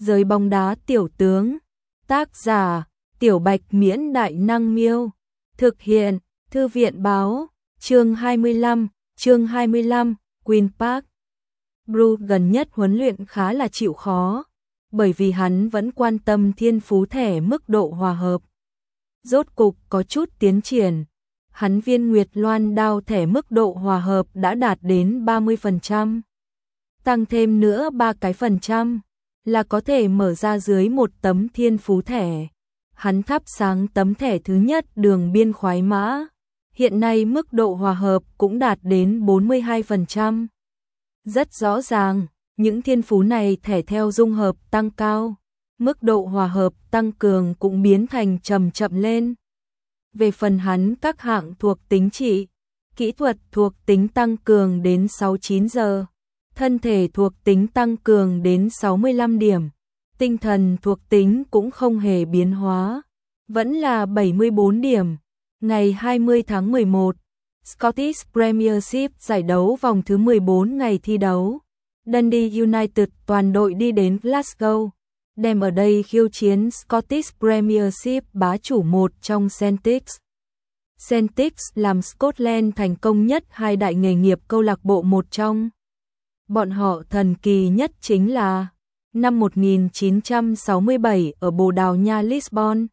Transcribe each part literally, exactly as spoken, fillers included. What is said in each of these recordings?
Giới bóng đá tiểu tướng. Tác giả: Tiểu Bạch Miễn Đại Năng Miêu. Thực hiện: Thư viện Báo. Chương hai mươi lăm, chương hai mươi lăm, Queen Park. Bruce gần nhất huấn luyện khá là chịu khó, bởi vì hắn vẫn quan tâm thiên phú thẻ mức độ hòa hợp. Rốt cục có chút tiến triển, hắn viên Nguyệt Loan đao thẻ mức độ hòa hợp đã đạt đến ba mươi phần trăm. Tăng thêm nữa ba cái phần trăm là có thể mở ra dưới một tấm thiên phú thẻ. Hắn thắp sáng tấm thẻ thứ nhất đường biên khoái mã. Hiện nay mức độ hòa hợp cũng đạt đến bốn mươi hai phần trăm. Rất rõ ràng, những thiên phú này thẻ theo dung hợp tăng cao, mức độ hòa hợp tăng cường cũng biến thành chậm chậm lên. Về phần hắn các hạng thuộc tính trị, kỹ thuật thuộc tính tăng cường đến sáu mươi chín giờ, thân thể thuộc tính tăng cường đến sáu mươi lăm điểm, tinh thần thuộc tính cũng không hề biến hóa, vẫn là bảy mươi bốn điểm. Ngày hai mươi tháng mười một, Scottish Premiership giải đấu vòng thứ mười bốn ngày thi đấu. Dundee United toàn đội đi đến Glasgow, đem ở đây khiêu chiến Scottish Premiership bá chủ một trong Celtics. Celtics làm Scotland thành công nhất hai đại nghề nghiệp câu lạc bộ một trong. Bọn họ thần kỳ nhất chính là năm một nghìn chín trăm sáu mươi bảy ở Bồ Đào Nha Lisbon,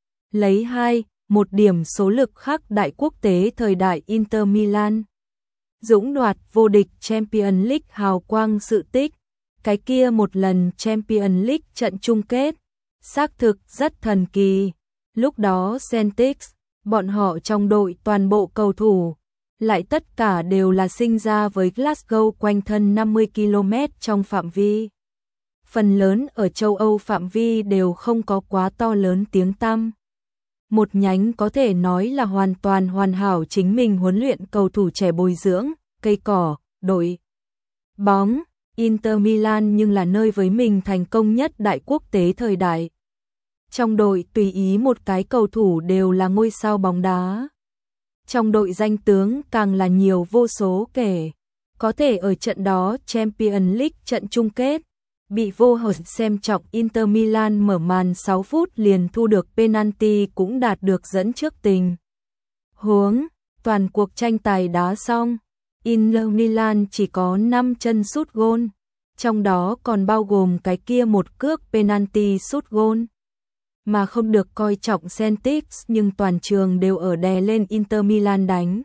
lấy hai một điểm số lực khắc đại quốc tế thời đại Inter Milan, dũng đoạt vô địch Champions League hào quang sự tích. Cái kia một lần Champions League trận chung kết, xác thực rất thần kỳ. Lúc đó Celtics, bọn họ trong đội toàn bộ cầu thủ, lại tất cả đều là sinh ra với Glasgow quanh thân năm mươi ki lô mét trong phạm vi. Phần lớn ở châu Âu phạm vi đều không có quá to lớn tiếng tăm. Một nhánh có thể nói là hoàn toàn hoàn hảo chính mình huấn luyện cầu thủ trẻ bồi dưỡng, cây cỏ, đội bóng. Inter Milan nhưng là nơi với mình thành công nhất đại quốc tế thời đại. Trong đội tùy ý một cái cầu thủ đều là ngôi sao bóng đá. Trong đội danh tướng càng là nhiều vô số kể. Có thể ở trận đó Champions League trận chung kết, bị vô hồn xem trọng Inter Milan mở màn sáu phút liền thu được penalty cũng đạt được dẫn trước tình huống. Toàn cuộc tranh tài đá xong, Inter Milan chỉ có năm chân sút gôn, trong đó còn bao gồm cái kia một cước penalty sút gôn. Mà không được coi trọng Celtics nhưng toàn trường đều ở đè lên Inter Milan đánh.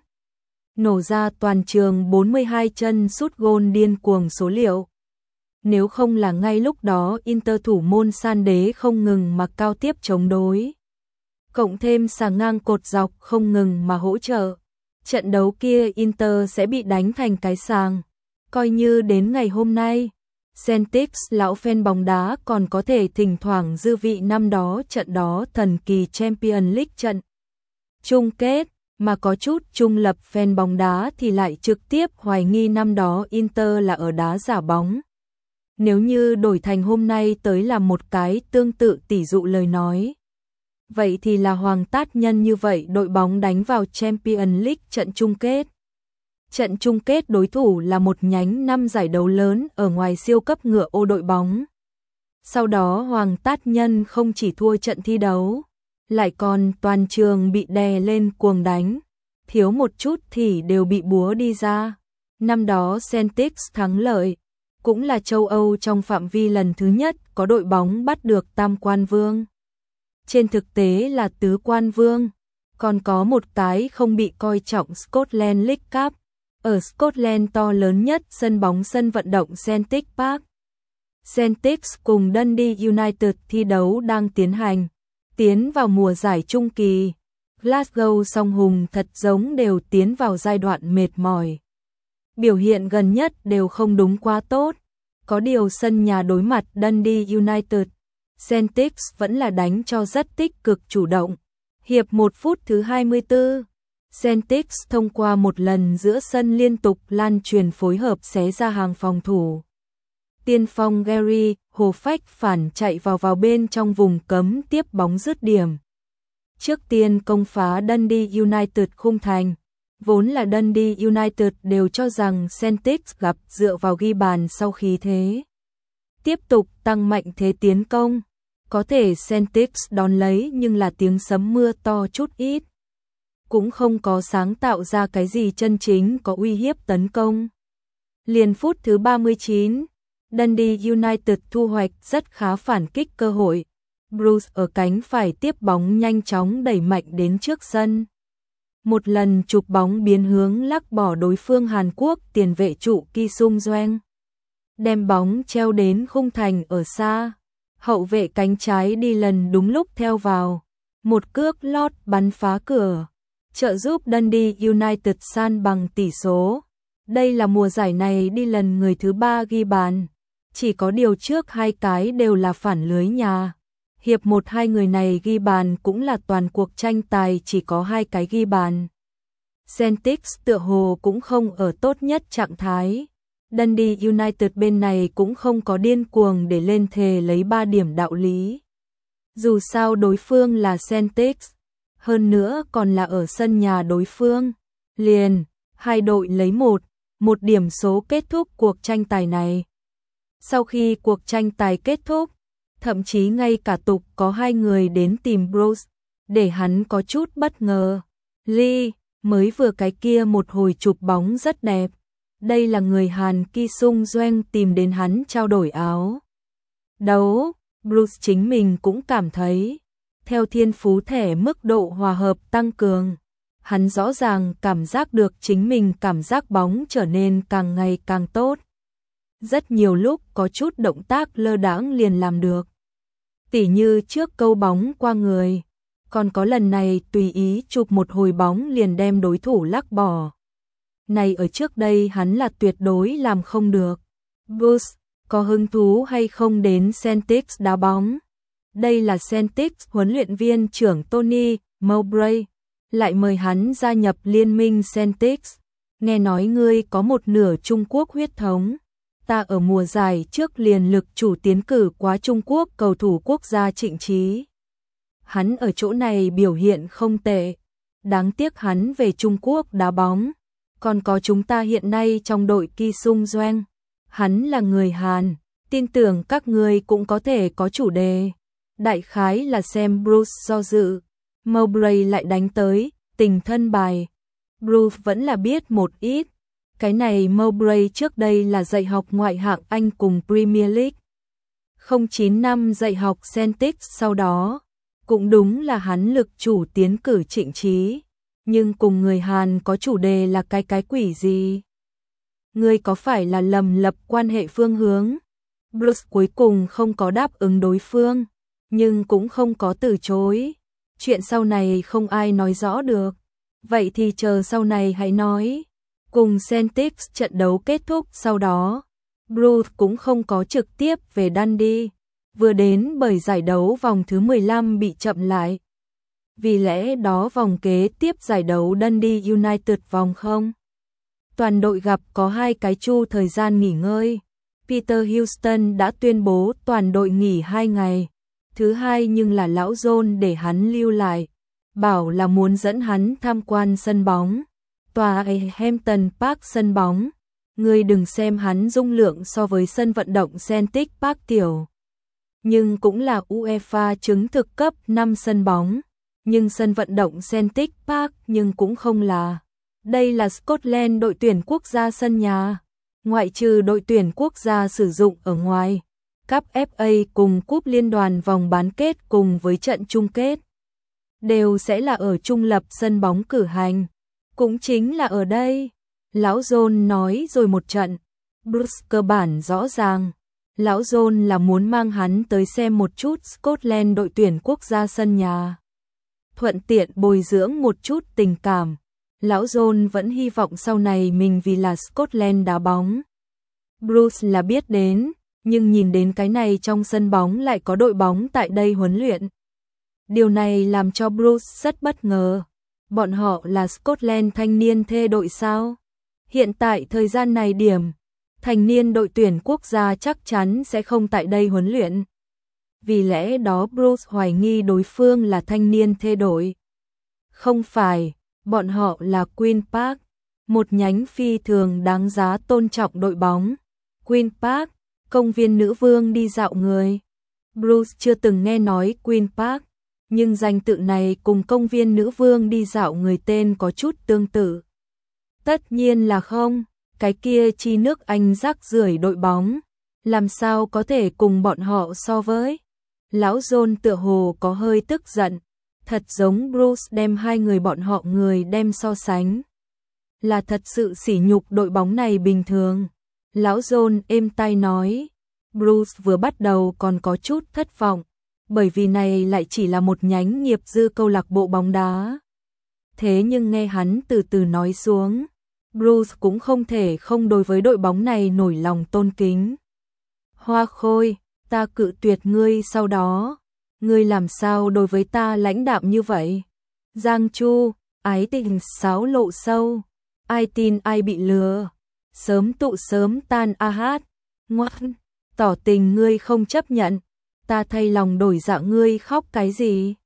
Nổ ra toàn trường bốn mươi hai chân sút gôn điên cuồng số liệu. Nếu không là ngay lúc đó Inter thủ môn san đế không ngừng mà cao tiếp chống đối, cộng thêm sàng ngang cột dọc không ngừng mà hỗ trợ, trận đấu kia Inter sẽ bị đánh thành cái sàng. Coi như đến ngày hôm nay, Celtics lão fan bóng đá còn có thể thỉnh thoảng dư vị năm đó trận đó thần kỳ Champions League trận chung kết, mà có chút trung lập fan bóng đá thì lại trực tiếp hoài nghi năm đó Inter là ở đá giả bóng. Nếu như đổi thành hôm nay tới là một cái tương tự tỷ dụ lời nói, vậy thì là Hoàng Tát Nhân như vậy đội bóng đánh vào Champions League trận chung kết. Trận chung kết đối thủ là một nhánh năm giải đấu lớn ở ngoài siêu cấp ngựa ô đội bóng. Sau đó Hoàng Tát Nhân không chỉ thua trận thi đấu, lại còn toàn trường bị đè lên cuồng đánh, thiếu một chút thì đều bị búa đi ra. Năm đó Celtics thắng lợi, cũng là châu Âu trong phạm vi lần thứ nhất có đội bóng bắt được tam quan vương. Trên thực tế là tứ quan vương, còn có một cái không bị coi trọng Scotland League Cup, ở Scotland to lớn nhất sân bóng sân vận động Celtic Park. Celtics cùng Dundee United thi đấu đang tiến hành, tiến vào mùa giải trung kỳ. Glasgow song hùng thật giống đều tiến vào giai đoạn mệt mỏi. Biểu hiện gần nhất đều không đúng quá tốt. Có điều sân nhà đối mặt Dundee United, Celtics vẫn là đánh cho rất tích cực chủ động. Hiệp một phút thứ hai mươi tư, Celtics thông qua một lần giữa sân liên tục lan truyền phối hợp xé ra hàng phòng thủ. Tiên phong Gary Hồ Phách phản chạy vào vào bên trong vùng cấm tiếp bóng dứt điểm. Trước tiên công phá Dundee United khung thành. Vốn là Dundee United đều cho rằng Celtics gặp dựa vào ghi bàn sau khí thế. tiếp tục tăng mạnh thế tiến công. Có thể Celtics đón lấy nhưng là tiếng sấm mưa to chút ít. Cũng không có sáng tạo ra cái gì chân chính có uy hiếp tấn công. Liền phút thứ ba mươi chín, Dundee United thu hoạch rất khá phản kích cơ hội. Bruce ở cánh phải tiếp bóng nhanh chóng đẩy mạnh đến trước sân. Một lần chụp bóng biến hướng lắc bỏ đối phương Hàn Quốc tiền vệ trụ Ki Sung Joeng. Đem bóng treo đến khung thành ở xa. Hậu vệ cánh trái đi lần đúng lúc theo vào. Một cước lót bắn phá cửa. Trợ giúp Dundee United san bằng tỷ số. Đây là mùa giải này đi lần người thứ ba ghi bàn. Chỉ có điều trước hai cái đều là phản lưới nhà. Hiệp một hai người này ghi bàn cũng là toàn cuộc tranh tài chỉ có hai cái ghi bàn. Celtics tựa hồ cũng không ở tốt nhất trạng thái. Dundee United bên này cũng không có điên cuồng để lên thề lấy ba điểm đạo lý. Dù sao đối phương là Celtics, hơn nữa còn là ở sân nhà đối phương. Liền, hai đội lấy một, một điểm số kết thúc cuộc tranh tài này. Sau khi cuộc tranh tài kết thúc, thậm chí ngay cả tục có hai người đến tìm Bruce, để hắn có chút bất ngờ. Lee, mới vừa cái kia một hồi chụp bóng rất đẹp. Đây là người Hàn Ki Sung Joeng tìm đến hắn trao đổi áo đấu. Bruce chính mình cũng cảm thấy, theo thiên phú thể mức độ hòa hợp tăng cường, hắn rõ ràng cảm giác được chính mình cảm giác bóng trở nên càng ngày càng tốt. Rất nhiều lúc có chút động tác lơ đãng liền làm được. Tỉ như trước câu bóng qua người, còn có lần này tùy ý chụp một hồi bóng liền đem đối thủ lắc bỏ. Này ở trước đây hắn là tuyệt đối làm không được. Bruce, có hứng thú hay không đến Celtics đá bóng? Đây là Celtics huấn luyện viên trưởng Tony Mowbray, lại mời hắn gia nhập liên minh Celtics. Nghe nói ngươi có một nửa Trung Quốc huyết thống. Ta ở mùa giải trước liền lực chủ tiến cử quá Trung Quốc cầu thủ quốc gia Trịnh Trí. Hắn ở chỗ này biểu hiện không tệ. Đáng tiếc hắn về Trung Quốc đá bóng. Còn có chúng ta hiện nay trong đội Ki Sung Joeng. Hắn là người Hàn, tin tưởng các ngươi cũng có thể có chủ đề. Đại khái là xem Bruce do dự. Mowbray lại đánh tới, tình thân bài. Bruce vẫn là biết một ít. Cái này Mowbray trước đây là dạy học ngoại hạng Anh cùng Premier League. không chín năm dạy học Celtics sau đó. Cũng đúng là hắn lực chủ tiến cử Trịnh Trí. Nhưng cùng người Hàn có chủ đề là cái cái quỷ gì? Ngươi có phải là lầm lập quan hệ phương hướng? Bruce cuối cùng không có đáp ứng đối phương, nhưng cũng không có từ chối. Chuyện sau này không ai nói rõ được. Vậy thì chờ sau này hãy nói. Cùng Celtics trận đấu kết thúc sau đó, Bruce cũng không có trực tiếp về Dundee, vừa đến bởi giải đấu vòng thứ mười lăm bị chậm lại. Vì lẽ đó vòng kế tiếp giải đấu Dundee United vòng không. Toàn đội gặp có hai cái chu thời gian nghỉ ngơi. Peter Houston đã tuyên bố toàn đội nghỉ hai ngày. Thứ hai nhưng là lão John để hắn lưu lại, bảo là muốn dẫn hắn tham quan sân bóng. Tòa Hampton Park sân bóng. Ngươi đừng xem hắn dung lượng so với sân vận động Celtic Park tiểu. Nhưng cũng là UEFA chứng thực cấp năm sân bóng. Nhưng sân vận động Celtic Park nhưng cũng không là. Đây là Scotland đội tuyển quốc gia sân nhà. Ngoại trừ đội tuyển quốc gia sử dụng ở ngoài. Cup ép a cùng cúp liên đoàn vòng bán kết cùng với trận chung kết. Đều sẽ là ở trung lập sân bóng cử hành. Cũng chính là ở đây. Lão John nói rồi một trận. Bruce cơ bản rõ ràng. Lão John là muốn mang hắn tới xem một chút Scotland đội tuyển quốc gia sân nhà. Thuận tiện bồi dưỡng một chút tình cảm. Lão John vẫn hy vọng sau này mình vì là Scotland đá bóng. Bruce là biết đến, nhưng nhìn đến cái này trong sân bóng lại có đội bóng tại đây huấn luyện. Điều này làm cho Bruce rất bất ngờ. Bọn họ là Scotland thanh niên thê đội sao? Hiện tại thời gian này điểm, thanh niên đội tuyển quốc gia chắc chắn sẽ không tại đây huấn luyện. Vì lẽ đó Bruce hoài nghi đối phương là thanh niên thê đội. Không phải, bọn họ là Queen Park, một nhánh phi thường đáng giá tôn trọng đội bóng. Queen Park, Công viên nữ vương đi dạo người. Bruce chưa từng nghe nói Queen Park, nhưng danh tự này cùng công viên nữ vương đi dạo người tên có chút tương tự. Tất nhiên là không, cái kia chi nước Anh rác rưởi đội bóng, làm sao có thể cùng bọn họ so với. Lão John tựa hồ có hơi tức giận, thật giống Bruce đem hai người bọn họ người đem so sánh. Là thật sự sỉ nhục đội bóng này bình thường. Lão John êm tai nói, Bruce vừa bắt đầu còn có chút thất vọng, bởi vì này lại chỉ là một nhánh nghiệp dư câu lạc bộ bóng đá. Thế nhưng nghe hắn từ từ nói xuống, Bruce cũng không thể không đối với đội bóng này nổi lòng tôn kính. Hoa Khôi, ta cự tuyệt ngươi sau đó, ngươi làm sao đối với ta lãnh đạm như vậy? Giang Chu, ái tình sáo lộ sâu, ai tin ai bị lừa, sớm tụ sớm tan a hát, ngoan, tỏ tình ngươi không chấp nhận, ta thay lòng đổi dạ ngươi khóc cái gì?